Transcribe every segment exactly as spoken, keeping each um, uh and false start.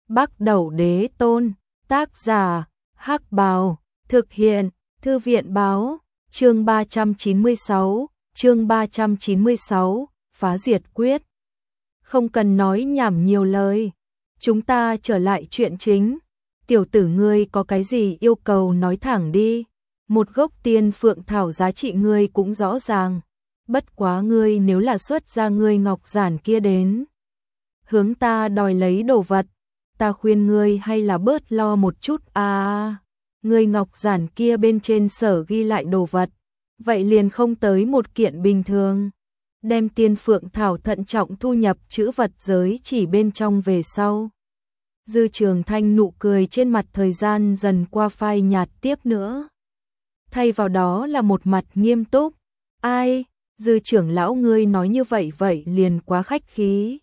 Bắc Đẩu Đế Tôn, tác giả, Hắc Bào, thực hiện, Thư viện báo, chương ba trăm chín mươi sáu, chương ba trăm chín mươi sáu, phá diệt quyết. Không cần nói nhảm nhiều lời, chúng ta trở lại chuyện chính. Tiểu tử ngươi có cái gì yêu cầu nói thẳng đi, một gốc tiên phượng thảo giá trị ngươi cũng rõ ràng, bất quá ngươi nếu là xuất ra ngươi ngọc giản kia đến hướng ta đòi lấy đồ vật, ta khuyên ngươi hay là bớt lo một chút à. Ngươi ngọc giản kia bên trên sở ghi lại đồ vật, vậy liền không tới một kiện bình thường. Đem tiên phượng thảo thận trọng thu nhập chữ vật giới chỉ bên trong về sau. Dư Trường Thanh nụ cười trên mặt thời gian dần qua phai nhạt tiếp nữa. Thay vào đó là một mặt nghiêm túc. Ai, Dư trưởng lão ngươi nói như vậy vậy liền quá khách khí.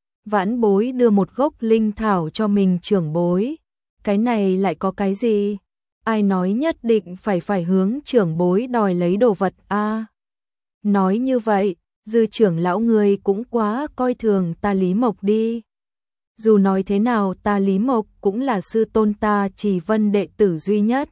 Vãn bối đưa một gốc linh thảo cho mình trưởng bối. Cái này lại có cái gì? Ai nói nhất định phải phải hướng trưởng bối đòi lấy đồ vật a? À, nói như vậy, Dư trưởng lão ngươi cũng quá coi thường ta Lý Mộc đi. Dù nói thế nào ta Lý Mộc cũng là sư tôn ta Trì Vân đệ tử duy nhất.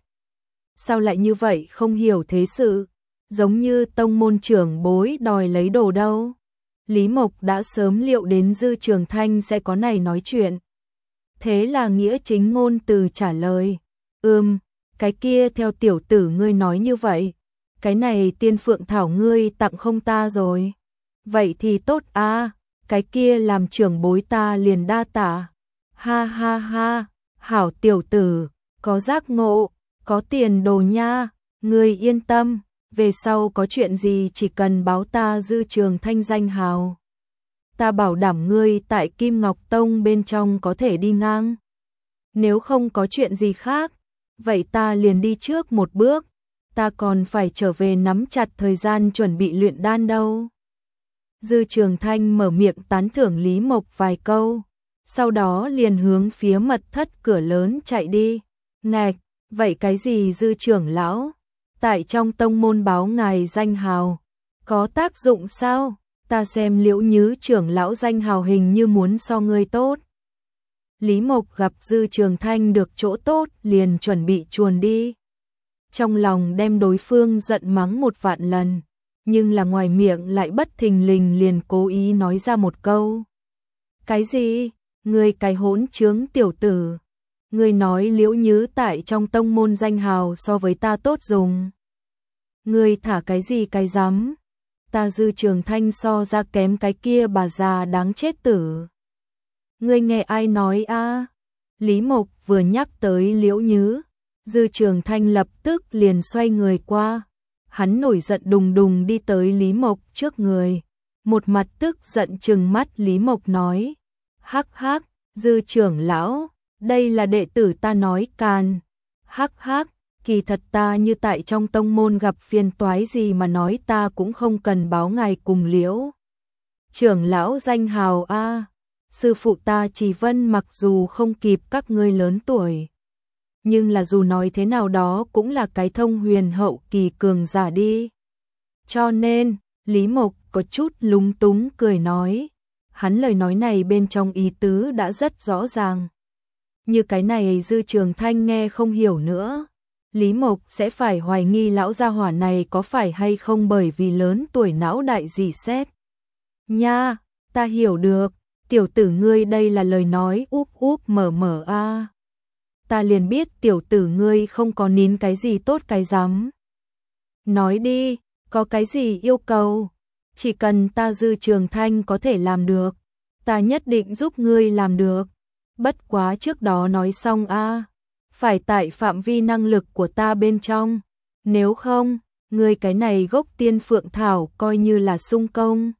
Sao lại như vậy không hiểu thế sự, giống như tông môn trưởng bối đòi lấy đồ đâu. Lý Mộc đã sớm liệu đến Dư Trường Thanh sẽ có này nói chuyện. Thế là nghĩa chính ngôn từ trả lời. Ừm, cái kia theo tiểu tử ngươi nói như vậy. Cái này tiên phượng thảo ngươi tặng không ta rồi. Vậy thì tốt à, cái kia làm trưởng bối ta liền đa tạ. Ha ha ha, hảo tiểu tử, có giác ngộ, có tiền đồ nha, ngươi yên tâm. Về sau có chuyện gì chỉ cần báo ta Dư Trường Thanh danh hào. Ta bảo đảm ngươi tại Kim Ngọc Tông bên trong có thể đi ngang. Nếu không có chuyện gì khác, vậy ta liền đi trước một bước. Ta còn phải trở về nắm chặt thời gian chuẩn bị luyện đan đâu. Dư Trường Thanh mở miệng tán thưởng Lý Mộc vài câu, sau đó liền hướng phía mật thất cửa lớn chạy đi. Ngạch, vậy cái gì Dư trưởng lão? Tại trong tông môn báo ngài danh hào, có tác dụng sao? Ta xem Liễu Nhứ trưởng lão danh hào hình như muốn so ngươi tốt. Lý Mộc gặp Dư Trường Thanh được chỗ tốt liền chuẩn bị chuồn đi. Trong lòng đem đối phương giận mắng một vạn lần, nhưng là ngoài miệng lại bất thình lình liền cố ý nói ra một câu. Cái gì? Ngươi cái hỗn trướng tiểu tử. Ngươi nói Liễu Nhứ tại trong tông môn danh hào so với ta tốt dùng. Ngươi thả cái gì cái rắm? Ta Dư Trường Thanh so ra kém cái kia bà già đáng chết tử. Ngươi nghe ai nói a? À? Lý Mộc vừa nhắc tới Liễu Nhứ, Dư Trường Thanh lập tức liền xoay người qua. Hắn nổi giận đùng đùng đi tới Lý Mộc trước người, một mặt tức giận trừng mắt Lý Mộc nói. Hắc hắc, Dư trưởng lão, đây là đệ tử ta nói càn. Hắc hắc, kỳ thật ta như tại trong tông môn gặp phiền toái gì mà nói ta cũng không cần báo ngài cùng Liễu trưởng lão danh hào a. À, sư phụ ta Trì Vân mặc dù không kịp các ngươi lớn tuổi, nhưng là dù nói thế nào đó cũng là cái thông huyền hậu kỳ cường giả đi. Cho nên, Lý Mộc có chút lúng túng cười nói. Hắn lời nói này bên trong ý tứ đã rất rõ ràng. Như cái này Dư Trường Thanh nghe không hiểu nữa. Lý Mộc sẽ phải hoài nghi lão gia hỏa này có phải hay không bởi vì lớn tuổi não đại gì xét. Nha, ta hiểu được, tiểu tử ngươi đây là lời nói úp úp mở mở a. À. Ta liền biết tiểu tử ngươi không có nín cái gì tốt cái rắm. Nói đi, có cái gì yêu cầu? Chỉ cần ta Dư Trường Thanh có thể làm được, ta nhất định giúp ngươi làm được. Bất quá trước đó nói xong a, à, phải tại phạm vi năng lực của ta bên trong. Nếu không, ngươi cái này gốc tiên phượng thảo coi như là sung công.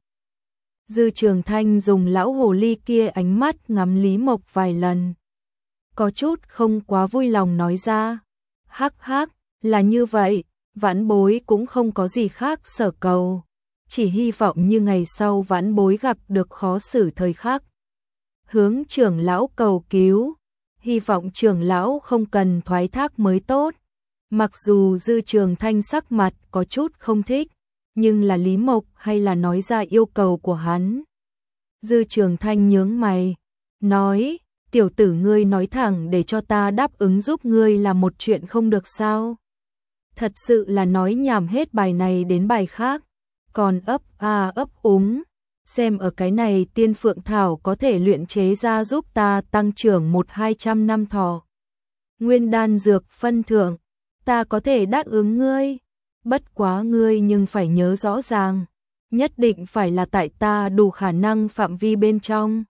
Dư Trường Thanh dùng lão hồ ly kia ánh mắt ngắm Lý Mộc vài lần. Có chút không quá vui lòng nói ra. Hắc hắc, là như vậy, vãn bối cũng không có gì khác sở cầu. Chỉ hy vọng như ngày sau vãn bối gặp được khó xử thời khắc. Hướng trưởng lão cầu cứu, hy vọng trưởng lão không cần thoái thác mới tốt. Mặc dù Dư Trường Thanh sắc mặt có chút không thích, nhưng là Lý Mộc hay là nói ra yêu cầu của hắn. Dư Trường Thanh nhướng mày, nói, tiểu tử ngươi nói thẳng để cho ta đáp ứng giúp ngươi là một chuyện không được sao? Thật sự là nói nhảm hết bài này đến bài khác, còn ấp a ấp úng, xem ở cái này tiên phượng thảo có thể luyện chế ra giúp ta tăng trưởng một hai trăm năm thọ. Nguyên đan dược phân thưởng, ta có thể đáp ứng ngươi, bất quá ngươi nhưng phải nhớ rõ ràng, nhất định phải là tại ta đủ khả năng phạm vi bên trong.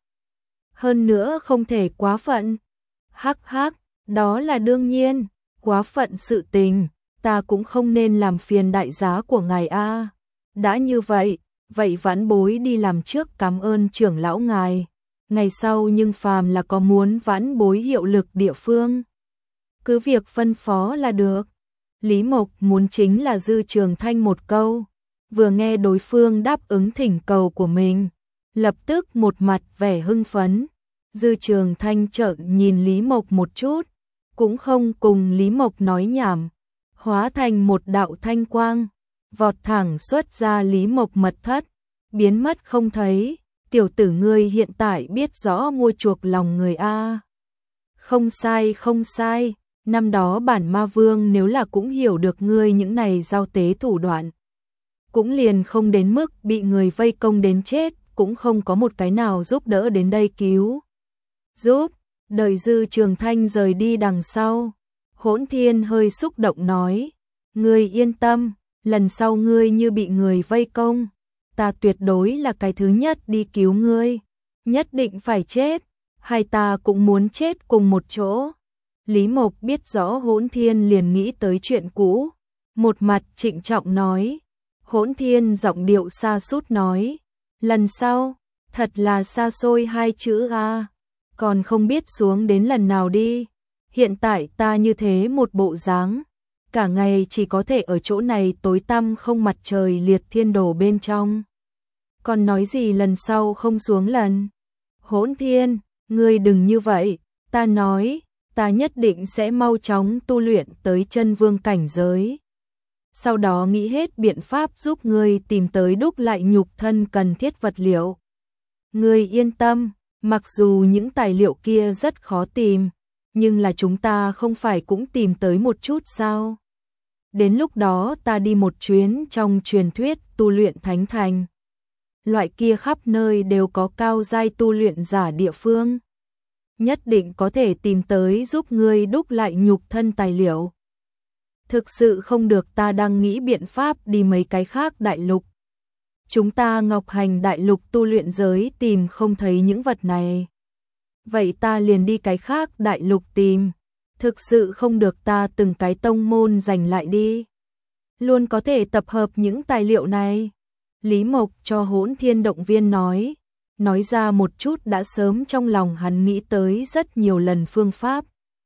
Hơn nữa không thể quá phận. Hắc hắc, đó là đương nhiên, quá phận sự tình, ta cũng không nên làm phiền đại giá của ngài a. Đã như vậy, vậy vãn bối đi làm trước cảm ơn trưởng lão ngài. Ngày sau nhưng phàm là có muốn vãn bối hiệu lực địa phương, cứ việc phân phó là được. Lý Mộc muốn chính là Dư Trường Thanh một câu, vừa nghe đối phương đáp ứng thỉnh cầu của mình, lập tức một mặt vẻ hưng phấn. Dư Trường Thanh trợn nhìn Lý Mộc một chút, cũng không cùng Lý Mộc nói nhảm, hóa thành một đạo thanh quang, vọt thẳng xuất ra Lý Mộc mật thất, biến mất không thấy. Tiểu tử ngươi hiện tại biết rõ mua chuộc lòng người a. Không sai không sai, năm đó bản ma vương nếu là cũng hiểu được ngươi những này giao tế thủ đoạn, cũng liền không đến mức bị người vây công đến chết, cũng không có một cái nào giúp đỡ đến đây cứu giúp. Đợi Dư Trường Thanh rời đi đằng sau, Hỗn Thiên hơi xúc động nói, ngươi yên tâm, lần sau ngươi như bị người vây công, ta tuyệt đối là cái thứ nhất đi cứu ngươi, nhất định phải chết, hai ta cũng muốn chết cùng một chỗ. Lý Mộc biết rõ Hỗn Thiên liền nghĩ tới chuyện cũ, một mặt trịnh trọng nói. Hỗn Thiên giọng điệu xa sút nói, lần sau, thật là xa xôi hai chữ a, còn không biết xuống đến lần nào đi. Hiện tại ta như thế một bộ dáng, cả ngày chỉ có thể ở chỗ này tối tăm không mặt trời liệt thiên đồ bên trong. Còn nói gì lần sau không xuống lần? Hỗn Thiên, ngươi đừng như vậy, ta nói, ta nhất định sẽ mau chóng tu luyện tới chân vương cảnh giới. Sau đó nghĩ hết biện pháp giúp ngươi tìm tới đúc lại nhục thân cần thiết vật liệu. Ngươi yên tâm, mặc dù những tài liệu kia rất khó tìm, nhưng là chúng ta không phải cũng tìm tới một chút sao? Đến lúc đó ta đi một chuyến trong truyền thuyết tu luyện thánh thành. Loại kia khắp nơi đều có cao giai tu luyện giả địa phương, nhất định có thể tìm tới giúp ngươi đúc lại nhục thân tài liệu. Thực sự không được ta đang nghĩ biện pháp đi mấy cái khác đại lục. Chúng ta Ngọc Hành đại lục tu luyện giới tìm không thấy những vật này. Vậy ta liền đi cái khác đại lục tìm. Thực sự không được ta từng cái tông môn giành lại đi. Luôn có thể tập hợp những tài liệu này. Lý Mộc cho Hỗn Thiên động viên nói. Nói ra một chút đã sớm trong lòng hắn nghĩ tới rất nhiều lần phương pháp.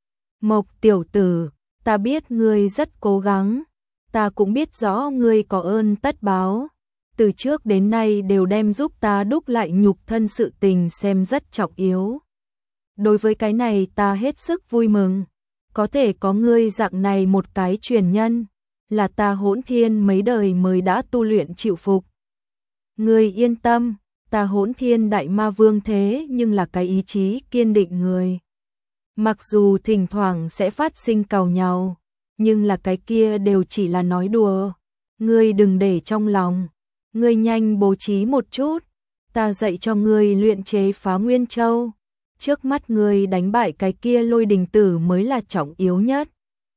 Mộc tiểu tử, ta biết ngươi rất cố gắng, ta cũng biết rõ ngươi có ơn tất báo, từ trước đến nay đều đem giúp ta đúc lại nhục thân sự tình xem rất trọng yếu. Đối với cái này ta hết sức vui mừng, có thể có ngươi dạng này một cái truyền nhân, là ta Hỗn Thiên mấy đời mới đã tu luyện chịu phục. Ngươi yên tâm, ta Hỗn Thiên đại ma vương thế nhưng là cái ý chí kiên định người. Mặc dù thỉnh thoảng sẽ phát sinh càu nhàu, nhưng là cái kia đều chỉ là nói đùa. Ngươi đừng để trong lòng, ngươi nhanh bố trí một chút, ta dạy cho ngươi luyện chế Phá Nguyên Châu. Trước mắt ngươi đánh bại cái kia Lôi Đình Tử mới là trọng yếu nhất.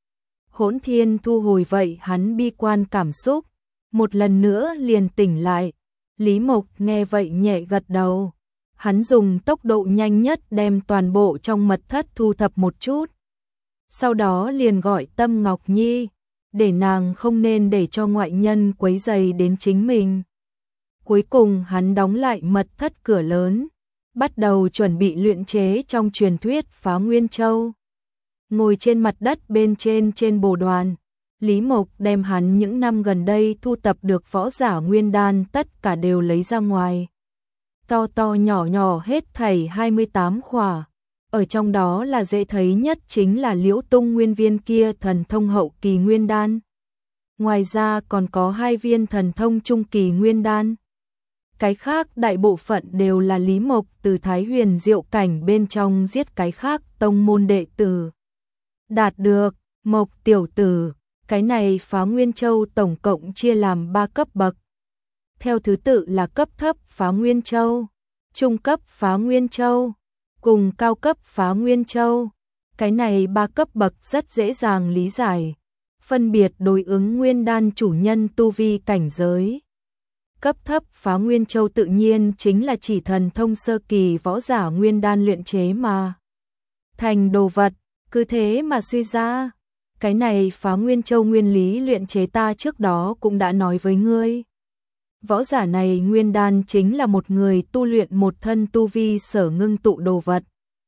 Hỗn Thiên thu hồi vậy hắn bi quan cảm xúc, một lần nữa liền tỉnh lại. Lý Mộc nghe vậy nhẹ gật đầu. Hắn dùng tốc độ nhanh nhất đem toàn bộ trong mật thất thu thập một chút. Sau đó liền gọi Tâm Ngọc Nhi, để nàng không nên để cho ngoại nhân quấy rầy đến chính mình. Cuối cùng hắn đóng lại mật thất cửa lớn, bắt đầu chuẩn bị luyện chế trong truyền thuyết Phá Nguyên Châu. Ngồi trên mặt đất bên trên trên bồ đoàn, Lý Mộc đem hắn những năm gần đây thu tập được võ giả nguyên đan tất cả đều lấy ra ngoài. To to nhỏ nhỏ hết thảy hai mươi tám khỏa, ở trong đó là dễ thấy nhất chính là Liễu Tung nguyên viên kia thần thông hậu kỳ nguyên đan. Ngoài ra còn có hai viên thần thông trung kỳ nguyên đan. Cái khác đại bộ phận đều là Lý Mộc từ Thái Huyền Diệu cảnh bên trong giết cái khác tông môn đệ tử. Đạt được, Mộc tiểu tử, cái này Phá Nguyên Châu tổng cộng chia làm ba cấp bậc. Theo thứ tự là cấp thấp Phá Nguyên Châu, trung cấp Phá Nguyên Châu, cùng cao cấp Phá Nguyên Châu. Cái này ba cấp bậc rất dễ dàng lý giải, phân biệt đối ứng nguyên đan chủ nhân tu vi cảnh giới. Cấp thấp Phá Nguyên Châu tự nhiên chính là chỉ thần thông sơ kỳ võ giả nguyên đan luyện chế mà thành đồ vật, cứ thế mà suy ra. Cái này Phá Nguyên Châu nguyên lý luyện chế ta trước đó cũng đã nói với ngươi. Võ giả này nguyên đan chính là một người tu luyện một thân tu vi sở ngưng tụ đồ vật,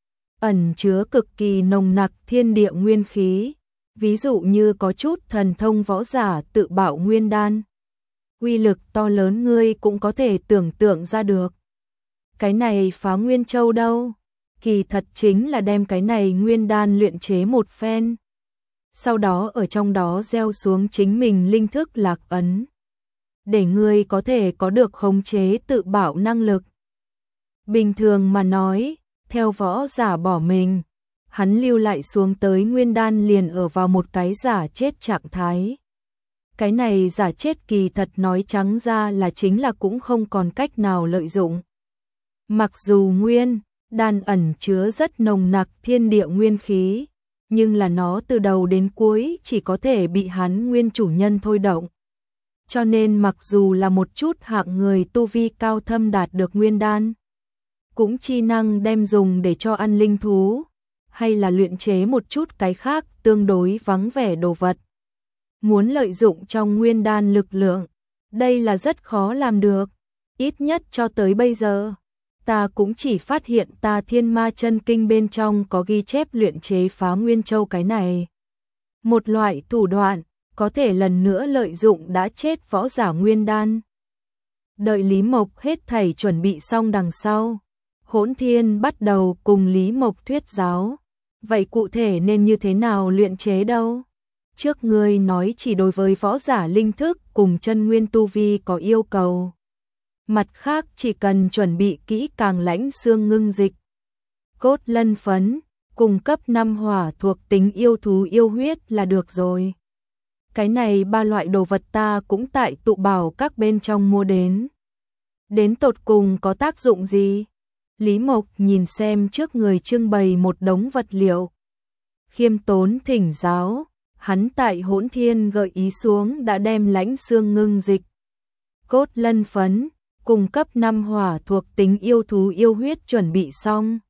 ẩn chứa cực kỳ nồng nặc thiên địa nguyên khí, ví dụ như có chút thần thông võ giả tự bạo nguyên đan. Uy lực to lớn ngươi cũng có thể tưởng tượng ra được. Cái này Phá Nguyên Châu đâu? Kỳ thật chính là đem cái này nguyên đan luyện chế một phen. Sau đó ở trong đó gieo xuống chính mình linh thức lạc ấn, để ngươi có thể có được khống chế tự bạo năng lực. Bình thường mà nói, theo võ giả bỏ mình, hắn lưu lại xuống tới nguyên đan liền ở vào một cái giả chết trạng thái. Cái này giả chết kỳ thật nói trắng ra là chính là cũng không còn cách nào lợi dụng. Mặc dù nguyên đan ẩn chứa rất nồng nặc thiên địa nguyên khí, nhưng là nó từ đầu đến cuối chỉ có thể bị hắn nguyên chủ nhân thôi động. Cho nên mặc dù là một chút hạng người tu vi cao thâm đạt được nguyên đan, cũng chi năng đem dùng để cho ăn linh thú, hay là luyện chế một chút cái khác tương đối vắng vẻ đồ vật. Muốn lợi dụng trong nguyên đan lực lượng, đây là rất khó làm được, ít nhất cho tới bây giờ. Ta cũng chỉ phát hiện ta Thiên Ma Chân Kinh bên trong có ghi chép luyện chế Phá Nguyên Châu cái này. Một loại thủ đoạn, có thể lần nữa lợi dụng đã chết võ giả nguyên đan. Đợi Lý Mộc hết thảy chuẩn bị xong đằng sau, Hỗn Thiên bắt đầu cùng Lý Mộc thuyết giáo. Vậy cụ thể nên như thế nào luyện chế đâu? Trước ngươi nói chỉ đối với võ giả linh thức cùng chân nguyên tu vi có yêu cầu. Mặt khác chỉ cần chuẩn bị kỹ càng lãnh xương ngưng dịch, cốt lân phấn, cùng cấp năm hỏa thuộc tính yêu thú yêu huyết là được rồi. Cái này ba loại đồ vật ta cũng tại tụ bảo các bên trong mua đến. Đến tột cùng có tác dụng gì? Lý Mộc nhìn xem trước người trưng bày một đống vật liệu, khiêm tốn thỉnh giáo. Hắn tại Hỗn Thiên gợi ý xuống đã đem lãnh xương ngưng dịch, cốt lân phấn, cùng cấp năm hỏa thuộc tính yêu thú yêu huyết chuẩn bị xong.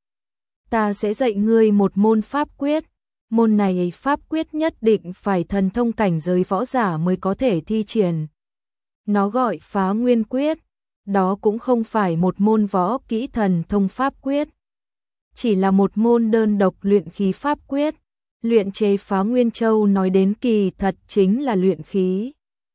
Ta sẽ dạy ngươi một môn pháp quyết, môn này pháp quyết nhất định phải thần thông cảnh giới võ giả mới có thể thi triển. Nó gọi Phá Nguyên Quyết, đó cũng không phải một môn võ kỹ thần thông pháp quyết, chỉ là một môn đơn độc luyện khí pháp quyết. Luyện chế Phá Nguyên Châu nói đến kỳ thật chính là luyện khí.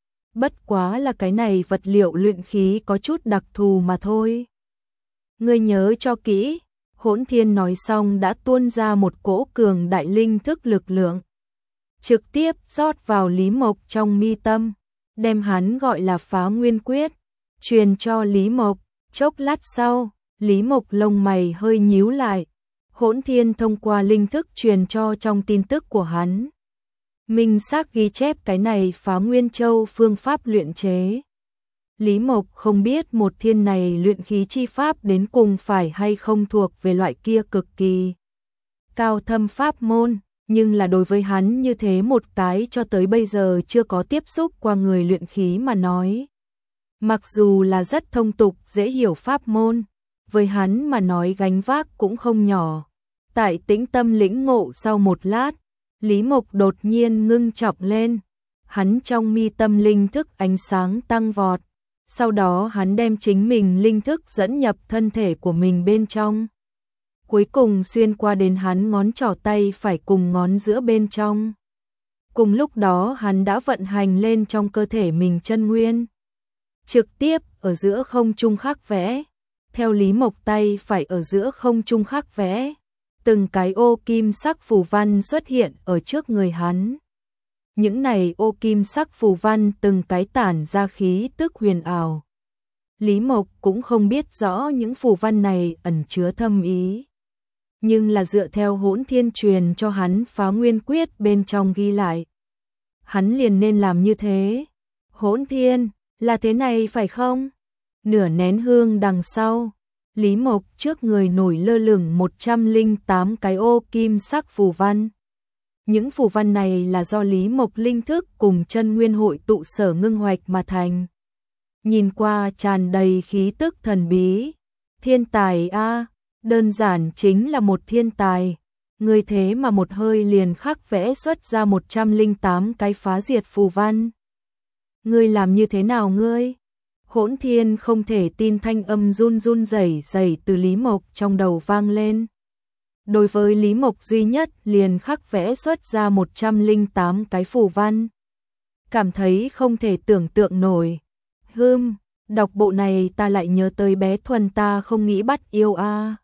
Bất quá là cái này vật liệu luyện khí có chút đặc thù mà thôi. Ngươi nhớ cho kỹ. Hỗn Thiên nói xong đã tuôn ra một cỗ cường đại linh thức lực lượng, trực tiếp rót vào Lý Mộc trong mi tâm, đem hắn gọi là Phá Nguyên Quyết, truyền cho Lý Mộc. Chốc lát sau, Lý Mộc lông mày hơi nhíu lại. Hỗn Thiên thông qua linh thức truyền cho trong tin tức của hắn, minh xác ghi chép cái này Phá Nguyên Châu phương pháp luyện chế. Lý Mộc không biết một thiên này luyện khí chi pháp đến cùng phải hay không thuộc về loại kia cực kỳ cao thâm pháp môn, nhưng là đối với hắn như thế một cái cho tới bây giờ chưa có tiếp xúc qua người luyện khí mà nói, mặc dù là rất thông tục dễ hiểu pháp môn, với hắn mà nói gánh vác cũng không nhỏ. Tại tĩnh tâm lĩnh ngộ sau một lát, Lý Mộc đột nhiên ngưng trọng lên, hắn trong mi tâm linh thức ánh sáng tăng vọt, sau đó hắn đem chính mình linh thức dẫn nhập thân thể của mình bên trong, cuối cùng xuyên qua đến hắn ngón trỏ tay phải cùng ngón giữa bên trong. Cùng lúc đó hắn đã vận hành lên trong cơ thể mình chân nguyên, trực tiếp ở giữa không trung khắc vẽ. Theo Lý Mộc tay phải ở giữa không trung khắc vẽ, từng cái ô kim sắc phù văn xuất hiện ở trước người hắn. Những này ô kim sắc phù văn từng cái tản ra khí tức huyền ảo, Lý Mộc cũng không biết rõ những phù văn này ẩn chứa thâm ý. Nhưng là dựa theo Hỗn Thiên truyền cho hắn Phá Nguyên Quyết bên trong ghi lại. Hắn liền nên làm như thế. Hỗn Thiên, là thế này phải không? Nửa nén hương đằng sau, Lý Mộc trước người nổi lơ lửng một trăm lẻ tám cái ô kim sắc phù văn. Những phù văn này là do Lý Mộc linh thức cùng chân nguyên hội tụ sở ngưng hoạch mà thành. Nhìn qua tràn đầy khí tức thần bí. Thiên tài a, đơn giản chính là một thiên tài. Ngươi thế mà một hơi liền khắc vẽ xuất ra một trăm lẻ tám cái phá diệt phù văn. Ngươi làm như thế nào ngươi? Hỗn Thiên không thể tin thanh âm run run rẩy rẩy từ Lý Mộc trong đầu vang lên. Đối với Lý Mộc duy nhất liền khắc vẽ xuất ra một trăm lẻ tám cái phù văn. Cảm thấy không thể tưởng tượng nổi. Hừm, đọc bộ này ta lại nhớ tới bé Thuần ta không nghĩ bắt yêu a.